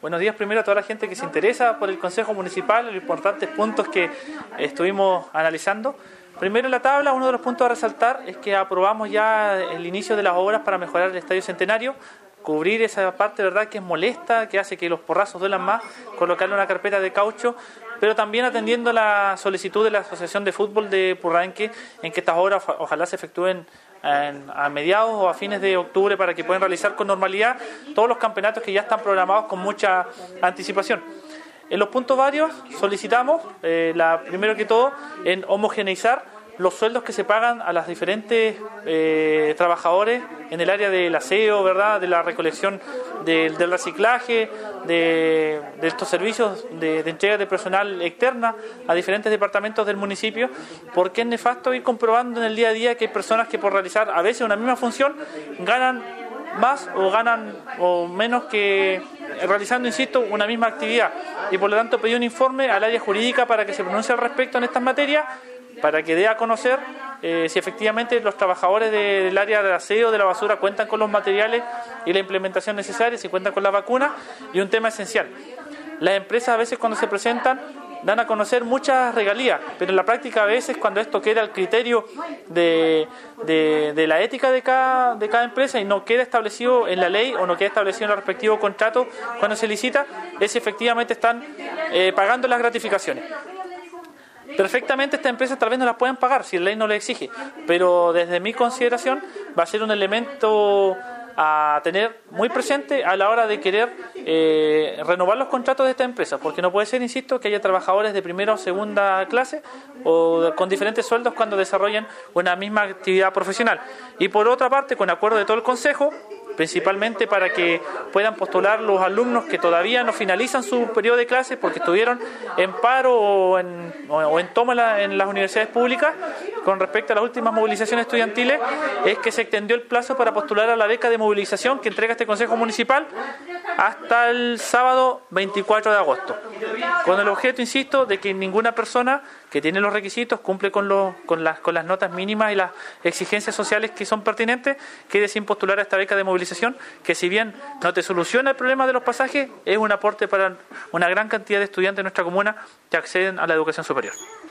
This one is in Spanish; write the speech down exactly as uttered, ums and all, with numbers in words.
Buenos días primero a toda la gente que se interesa por el Consejo Municipal, los importantes puntos que estuvimos analizando. Primero en la tabla, uno de los puntos a resaltar es que aprobamos ya el inicio de las obras para mejorar el Estadio Centenario, cubrir esa parte, verdad, que es molesta, que hace que los porrazos duelan más, colocarle una carpeta de caucho, pero también atendiendo la solicitud de la Asociación de Fútbol de Purranque en que estas obras ojalá se efectúen en, a mediados o a fines de octubre para que puedan realizar con normalidad todos los campeonatos que ya están programados con mucha anticipación. En los puntos varios solicitamos, eh, la, primero que todo, en homogeneizar los sueldos que se pagan a los diferentes eh, trabajadores en el área del aseo, ¿verdad?, de la recolección de, del reciclaje, de, de estos servicios de, de entrega de personal externa a diferentes departamentos del municipio, porque es nefasto ir comprobando en el día a día que hay personas que por realizar a veces una misma función ganan más o ganan o menos que realizando, insisto, una misma actividad, y por lo tanto pedí un informe al área jurídica para que se pronuncie al respecto en estas materias, para que dé a conocer eh, si efectivamente los trabajadores de, del área de aseo, de la basura, cuentan con los materiales y la implementación necesaria, si cuentan con la vacuna. Y un tema esencial, las empresas a veces cuando se presentan dan a conocer muchas regalías, pero en la práctica a veces cuando esto queda al criterio de, de, de la ética de cada, de cada empresa y no queda establecido en la ley o no queda establecido en el respectivo contrato cuando se licita, es si efectivamente están eh, pagando las gratificaciones. Perfectamente estas empresas tal vez no las puedan pagar si la ley no le exige, pero desde mi consideración va a ser un elemento a tener muy presente a la hora de querer eh, renovar los contratos de estas empresas, porque no puede ser, insisto, que haya trabajadores de primera o segunda clase o con diferentes sueldos cuando desarrollan una misma actividad profesional. Y por otra parte, con acuerdo de todo el Consejo, principalmente para que puedan postular los alumnos que todavía no finalizan su periodo de clases porque estuvieron en paro o en, o en toma en, la, en las universidades públicas con respecto a las últimas movilizaciones estudiantiles, es que se extendió el plazo para postular a la beca de movilización que entrega este Consejo Municipal hasta el sábado veinticuatro de agosto, con el objeto, insisto, de que ninguna persona que tiene los requisitos, cumple con, los, con, las, con las notas mínimas y las exigencias sociales que son pertinentes, quede sin postular a esta beca de movilización, que si bien no te soluciona el problema de los pasajes, es un aporte para una gran cantidad de estudiantes de nuestra comuna que acceden a la educación superior.